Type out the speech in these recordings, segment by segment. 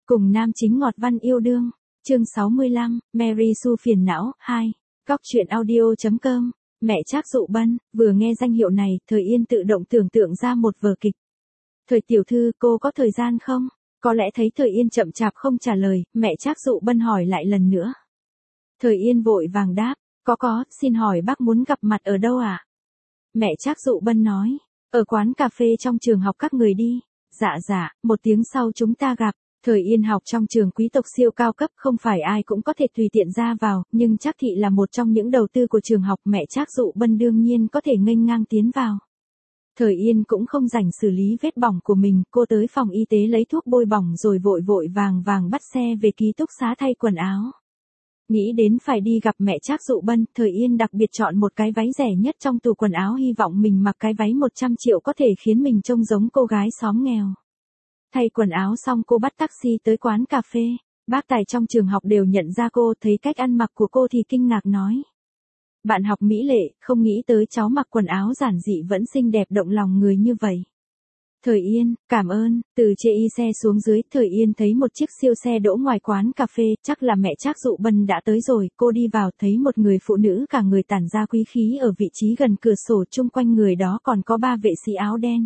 Cùng nam chính ngọt văn yêu đương. Chương 65, Mary Sue phiền não, 2. Góc truyện audio.com. Mẹ Trác Dụ Bân, vừa nghe danh hiệu này, Thời Yên tự động tưởng tượng ra một vở kịch. Thời tiểu thư, cô có thời gian không? Có lẽ thấy Thời Yên chậm chạp không trả lời, mẹ Trác Dụ Bân hỏi lại lần nữa. Thời Yên vội vàng đáp, có, xin hỏi bác muốn gặp mặt ở đâu ạ? Mẹ Trác Dụ Bân nói, ở quán cà phê trong trường học các người đi. Dạ, một tiếng sau chúng ta gặp. Thời Yên học trong trường quý tộc siêu cao cấp, không phải ai cũng có thể tùy tiện ra vào, nhưng Trác thị là một trong những đầu tư của trường học, mẹ Trác Dụ Bân đương nhiên có thể nghênh ngang tiến vào. Thời Yên cũng không rảnh xử lý vết bỏng của mình, cô tới phòng y tế lấy thuốc bôi bỏng rồi vội vàng bắt xe về ký túc xá thay quần áo. Nghĩ đến phải đi gặp mẹ Trác Dụ Bân, Thời Yên đặc biệt chọn một cái váy rẻ nhất trong tủ quần áo, hy vọng mình mặc cái váy 100 triệu có thể khiến mình trông giống cô gái xóm nghèo. Thay quần áo xong cô bắt taxi tới quán cà phê. Bác tài trong trường học đều nhận ra cô, thấy cách ăn mặc của cô thì kinh ngạc nói. Bạn học mỹ lệ, không nghĩ tới cháu mặc quần áo giản dị vẫn xinh đẹp động lòng người như vậy. Thời Yên, cảm ơn. Từ chê y xe xuống dưới, Thời Yên thấy một chiếc siêu xe đỗ ngoài quán cà phê, chắc là mẹ Trác Dụ Bân đã tới rồi. Cô đi vào thấy một người phụ nữ cả người tản ra quý khí ở vị trí gần cửa sổ, chung quanh người đó còn có 3 vệ sĩ áo đen.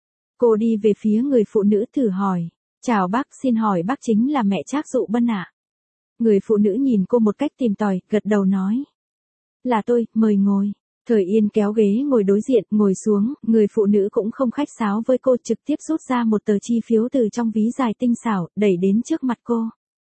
Cô đi về phía người phụ nữ thử hỏi. Chào bác, xin hỏi bác chính là mẹ Trác Dụ Bân ạ? Người phụ nữ nhìn cô một cách tìm tòi, gật đầu nói. Là tôi, mời ngồi. Thời Yên kéo ghế ngồi đối diện, ngồi xuống, người phụ nữ cũng không khách sáo với cô, trực tiếp rút ra một tờ chi phiếu từ trong ví dài tinh xảo, đẩy đến trước mặt cô.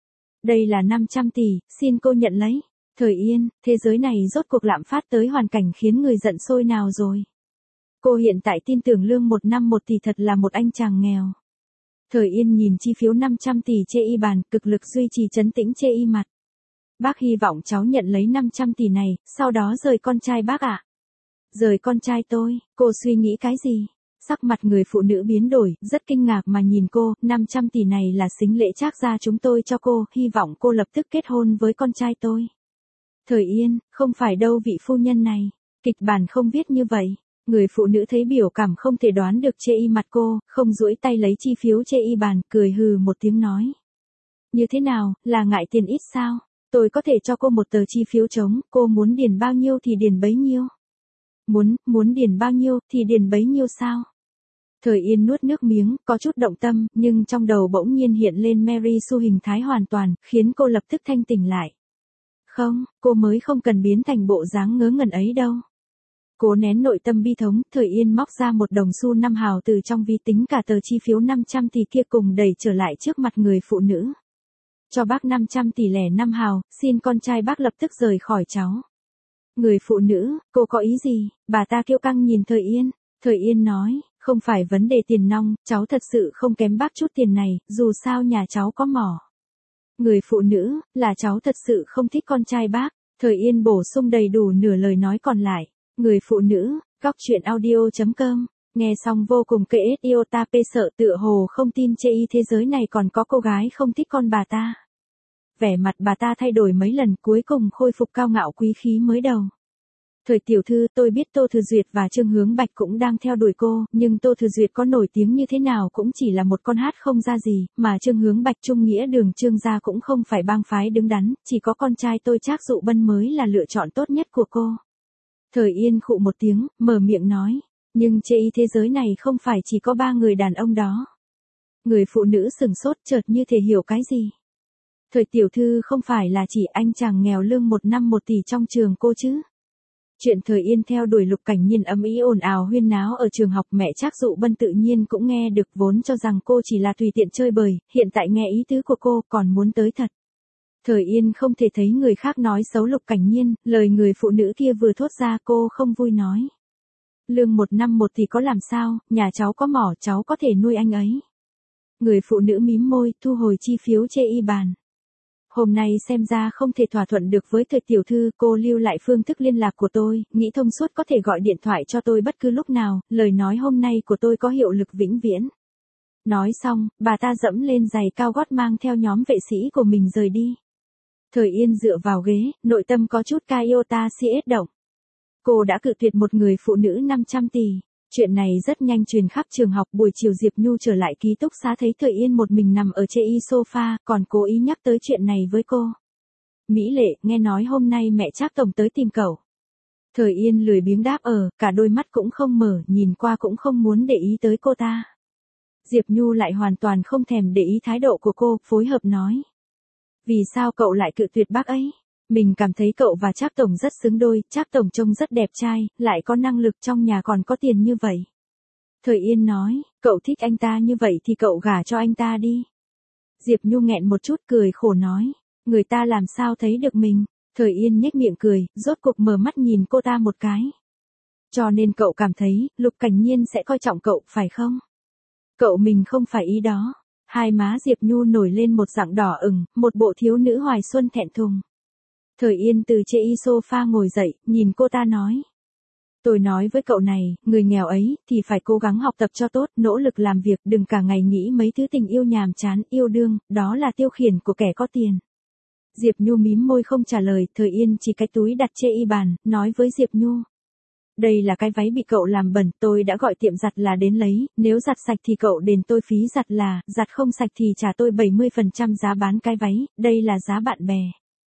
Đây là 500 tỷ, xin cô nhận lấy. Thời Yên, thế giới này rốt cuộc lạm phát tới hoàn cảnh khiến người giận sôi nào rồi? Cô hiện tại tin tưởng lương 1 năm 1 tỷ thật là một anh chàng nghèo. Thời Yên nhìn chi phiếu 500 tỷ chê y bàn, cực lực duy trì trấn tĩnh chê y mặt. Bác hy vọng cháu nhận lấy 500 tỷ này, sau đó rời con trai bác ạ. Rời con trai tôi, cô suy nghĩ cái gì? Sắc mặt người phụ nữ biến đổi, rất kinh ngạc mà nhìn cô, 500 tỷ này là sính lễ Trác gia chúng tôi cho cô, hy vọng cô lập tức kết hôn với con trai tôi. Thời Yên, không phải đâu vị phu nhân này, kịch bản không viết như vậy. Người phụ nữ thấy biểu cảm không thể đoán được chê y mặt cô, không duỗi tay lấy chi phiếu chê y bàn, cười hừ một tiếng nói. Như thế nào, là ngại tiền ít sao? Tôi có thể cho cô một tờ chi phiếu trống, cô muốn điền bao nhiêu thì điền bấy nhiêu. Muốn điền bao nhiêu thì điền bấy nhiêu sao? Thời Yên nuốt nước miếng, có chút động tâm, nhưng trong đầu bỗng nhiên hiện lên Mary Sue hình thái hoàn toàn, khiến cô lập tức thanh tỉnh lại. Không, cô mới không cần biến thành bộ dáng ngớ ngẩn ấy đâu. Cố nén nội tâm bi thống, Thời Yên móc ra một đồng xu 5 hào từ trong ví, tính cả tờ chi phiếu 500 tỷ kia cùng đẩy trở lại trước mặt người phụ nữ. Cho bác 500 tỷ lẻ 5 hào, xin con trai bác lập tức rời khỏi cháu. Người phụ nữ, cô có ý gì? Bà ta kiêu căng nhìn Thời Yên. Thời Yên nói, không phải vấn đề tiền nong, cháu thật sự không kém bác chút tiền này, dù sao nhà cháu có mỏ. Người phụ nữ, là cháu thật sự không thích con trai bác. Thời Yên bổ sung đầy đủ nửa lời nói còn lại. Người phụ nữ, góc truyện audio.com. Nghe xong vô cùng kệ yêu ta pê sợ, tựa hồ không tin chê y thế giới này còn có cô gái không thích con bà ta. Vẻ mặt bà ta thay đổi mấy lần, cuối cùng khôi phục cao ngạo quý khí mới đầu. Thời tiểu thư, tôi biết Tô Thừa Duyệt và Trương Hướng Bạch cũng đang theo đuổi cô, nhưng Tô Thừa Duyệt có nổi tiếng như thế nào cũng chỉ là một con hát không ra gì, mà Trương Hướng Bạch Trung nghĩa đường Trương gia cũng không phải bang phái đứng đắn, chỉ có con trai tôi Trác Dụ Bân mới là lựa chọn tốt nhất của cô. Thời Yên khụ một tiếng, mở miệng nói, nhưng chê y thế giới này không phải chỉ có 3 người đàn ông đó. Người phụ nữ sừng sốt, chợt như thể hiểu cái gì. Thời tiểu thư không phải là chỉ anh chàng nghèo lương 1 năm 1 tỷ trong trường cô chứ? Chuyện Thời Yên theo đuổi Lục Cảnh Nhiên ầm ĩ ồn ào huyên náo ở trường học, mẹ Trác Dụ Bân tự nhiên cũng nghe được, vốn cho rằng cô chỉ là tùy tiện chơi bời, hiện tại nghe ý tứ của cô còn muốn tới thật. Thời Yên không thể thấy người khác nói xấu Lục Cảnh Nhiên, lời người phụ nữ kia vừa thốt ra cô không vui nói. Lương 1 năm 1 thì có làm sao, nhà cháu có mỏ cháu có thể nuôi anh ấy. Người phụ nữ mím môi, thu hồi chi phiếu chê y bàn. Hôm nay xem ra không thể thỏa thuận được với Thời tiểu thư, cô lưu lại phương thức liên lạc của tôi, nghĩ thông suốt có thể gọi điện thoại cho tôi bất cứ lúc nào, lời nói hôm nay của tôi có hiệu lực vĩnh viễn. Nói xong, bà ta dẫm lên giày cao gót mang theo nhóm vệ sĩ của mình rời đi. Thời Yên dựa vào ghế, nội tâm có chút iota CS động. Cô đã cự tuyệt một người phụ nữ 500 tỷ. Chuyện này rất nhanh truyền khắp trường học. Buổi chiều Diệp Nhu trở lại ký túc xá thấy Thời Yên một mình nằm ở trên sofa, còn cố ý nhắc tới chuyện này với cô. Mỹ Lệ, nghe nói hôm nay mẹ Trác tổng tới tìm cậu. Thời Yên lười biếng đáp cả đôi mắt cũng không mở, nhìn qua cũng không muốn để ý tới cô ta. Diệp Nhu lại hoàn toàn không thèm để ý thái độ của cô, phối hợp nói. Vì sao cậu lại cự tuyệt bác ấy? Mình cảm thấy cậu và Trác tổng rất xứng đôi, Trác tổng trông rất đẹp trai, lại có năng lực, trong nhà còn có tiền như vậy. Thời Yên nói, cậu thích anh ta như vậy thì cậu gả cho anh ta đi. Diệp Nhu nghẹn một chút cười khổ nói, người ta làm sao thấy được mình. Thời Yên nhếch miệng cười, rốt cục mở mắt nhìn cô ta một cái. Cho nên cậu cảm thấy, Lục Cảnh Nhiên sẽ coi trọng cậu, phải không? Cậu mình không phải ý đó. Hai má Diệp Nhu nổi lên một dạng đỏ ửng, một bộ thiếu nữ hoài xuân thẹn thùng. Thời Yên từ trên sofa ngồi dậy, nhìn cô ta nói. Tôi nói với cậu này, người nghèo ấy, thì phải cố gắng học tập cho tốt, nỗ lực làm việc, đừng cả ngày nghĩ mấy thứ tình yêu nhàm chán, yêu đương, đó là tiêu khiển của kẻ có tiền. Diệp Nhu mím môi không trả lời, Thời Yên chỉ cái túi đặt trên bàn, nói với Diệp Nhu. Đây là cái váy bị cậu làm bẩn, tôi đã gọi tiệm giặt là đến lấy, nếu giặt sạch thì cậu đền tôi phí giặt là, giặt không sạch thì trả tôi 70% giá bán cái váy, đây là giá bạn bè.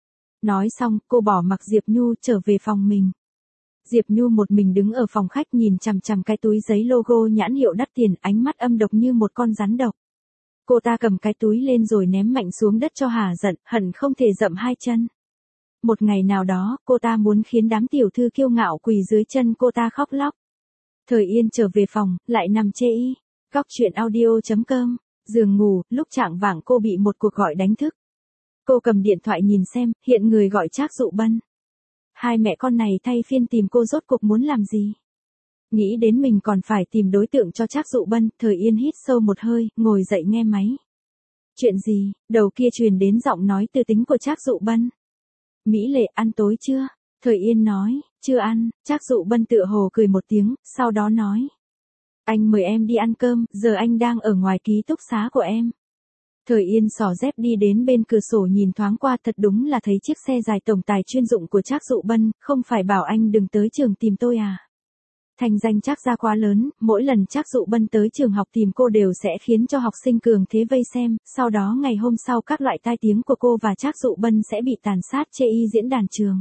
Nói xong, cô bỏ mặc Diệp Nhu trở về phòng mình. Diệp Nhu một mình đứng ở phòng khách nhìn chằm chằm cái túi giấy logo nhãn hiệu đắt tiền, ánh mắt âm độc như một con rắn độc. Cô ta cầm cái túi lên rồi ném mạnh xuống đất cho hả giận, hận không thể dậm hai chân. Một ngày nào đó, cô ta muốn khiến đám tiểu thư kiêu ngạo quỳ dưới chân cô ta khóc lóc. Thời Yên trở về phòng, lại nằm chê y. Góc truyện audio.com, giường ngủ, lúc chạng vạng cô bị một cuộc gọi đánh thức. Cô cầm điện thoại nhìn xem, hiện người gọi Trác Dụ Bân. Hai mẹ con này thay phiên tìm cô rốt cuộc muốn làm gì? Nghĩ đến mình còn phải tìm đối tượng cho Trác Dụ Bân, Thời Yên hít sâu một hơi, ngồi dậy nghe máy. Chuyện gì? Đầu kia truyền đến giọng nói tư tính của Trác Dụ Bân. Mỹ Lệ, ăn tối chưa? Thời Yên nói, chưa ăn. Trác Dụ Bân tựa hồ cười một tiếng, sau đó nói. Anh mời em đi ăn cơm, giờ anh đang ở ngoài ký túc xá của em. Thời Yên xỏ dép đi đến bên cửa sổ nhìn thoáng qua, thật đúng là thấy chiếc xe dài tổng tài chuyên dụng của Trác Dụ Bân, không phải bảo anh đừng tới trường tìm tôi à? Thành danh Trác gia quá lớn, mỗi lần Trác Dụ Bân tới trường học tìm cô đều sẽ khiến cho học sinh cường thế vây xem, sau đó ngày hôm sau các loại tai tiếng của cô và Trác Dụ Bân sẽ bị tàn sát trên diễn đàn trường.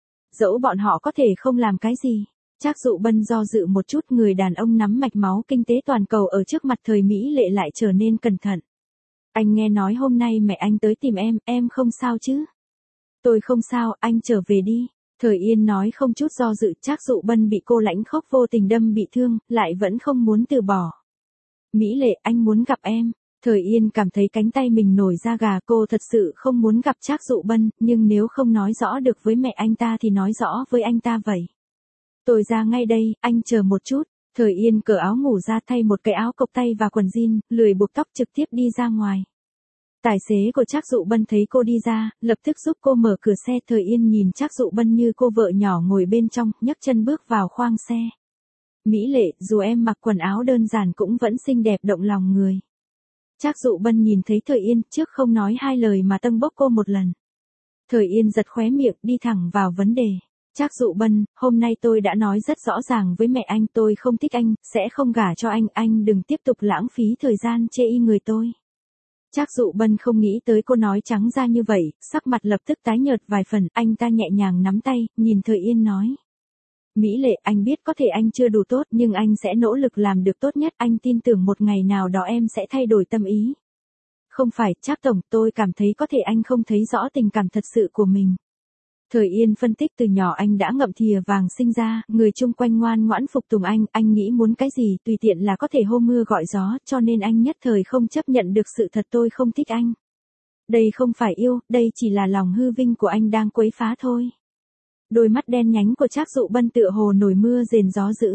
Dẫu bọn họ có thể không làm cái gì. Trác Dụ Bân do dự một chút, người đàn ông nắm mạch máu kinh tế toàn cầu ở trước mặt Thời Mỹ Lệ lại trở nên cẩn thận. Anh nghe nói hôm nay mẹ anh tới tìm em không sao chứ? Tôi không sao, anh trở về đi. Thời Yên nói không chút do dự. Trác Dụ Bân bị cô lãnh khốc vô tình đâm bị thương, lại vẫn không muốn từ bỏ. Mỹ Lệ, anh muốn gặp em. Thời Yên cảm thấy cánh tay mình nổi da gà, cô thật sự không muốn gặp Trác Dụ Bân, nhưng nếu không nói rõ được với mẹ anh ta thì nói rõ với anh ta vậy. Tôi ra ngay đây, anh chờ một chút. Thời Yên cởi áo ngủ ra, thay một cái áo cộc tay và quần jean, lười buộc tóc trực tiếp đi ra ngoài. Tài xế của Trác Dụ Bân thấy cô đi ra, lập tức giúp cô mở cửa xe. Thời Yên nhìn Trác Dụ Bân như cô vợ nhỏ ngồi bên trong, nhấc chân bước vào khoang xe. Mỹ Lệ, dù em mặc quần áo đơn giản cũng vẫn xinh đẹp động lòng người. Trác Dụ Bân nhìn thấy Thời Yên, trước không nói hai lời mà tâng bốc cô một lần. Thời Yên giật khóe miệng, đi thẳng vào vấn đề. Trác Dụ Bân, hôm nay tôi đã nói rất rõ ràng với mẹ anh, tôi không thích anh, sẽ không gả cho anh đừng tiếp tục lãng phí thời gian chê y người tôi. Trác Dụ Bân không nghĩ tới cô nói trắng ra như vậy, sắc mặt lập tức tái nhợt vài phần, anh ta nhẹ nhàng nắm tay, nhìn Thời Yên nói. Mỹ Lệ, anh biết có thể anh chưa đủ tốt nhưng anh sẽ nỗ lực làm được tốt nhất, anh tin tưởng một ngày nào đó em sẽ thay đổi tâm ý. Không phải, Trác tổng, tôi cảm thấy có thể anh không thấy rõ tình cảm thật sự của mình. Thời Yên phân tích, từ nhỏ anh đã ngậm thìa vàng sinh ra, người chung quanh ngoan ngoãn phục tùng anh nghĩ muốn cái gì tùy tiện là có thể hô mưa gọi gió, cho nên anh nhất thời không chấp nhận được sự thật tôi không thích anh. Đây không phải yêu, đây chỉ là lòng hư vinh của anh đang quấy phá thôi. Đôi mắt đen nhánh của Trác Dụ Bân tựa hồ nổi mưa rền gió dữ.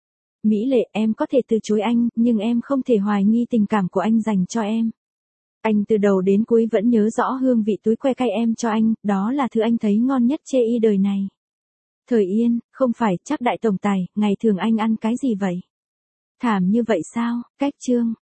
Mỹ Lệ, em có thể từ chối anh, nhưng em không thể hoài nghi tình cảm của anh dành cho em. Anh từ đầu đến cuối vẫn nhớ rõ hương vị túi que cay em cho anh, đó là thứ anh thấy ngon nhất chê y đời này. Thời Yên, không phải, Trác đại tổng tài, ngày thường anh ăn cái gì vậy? Thảm như vậy sao? Cách chương.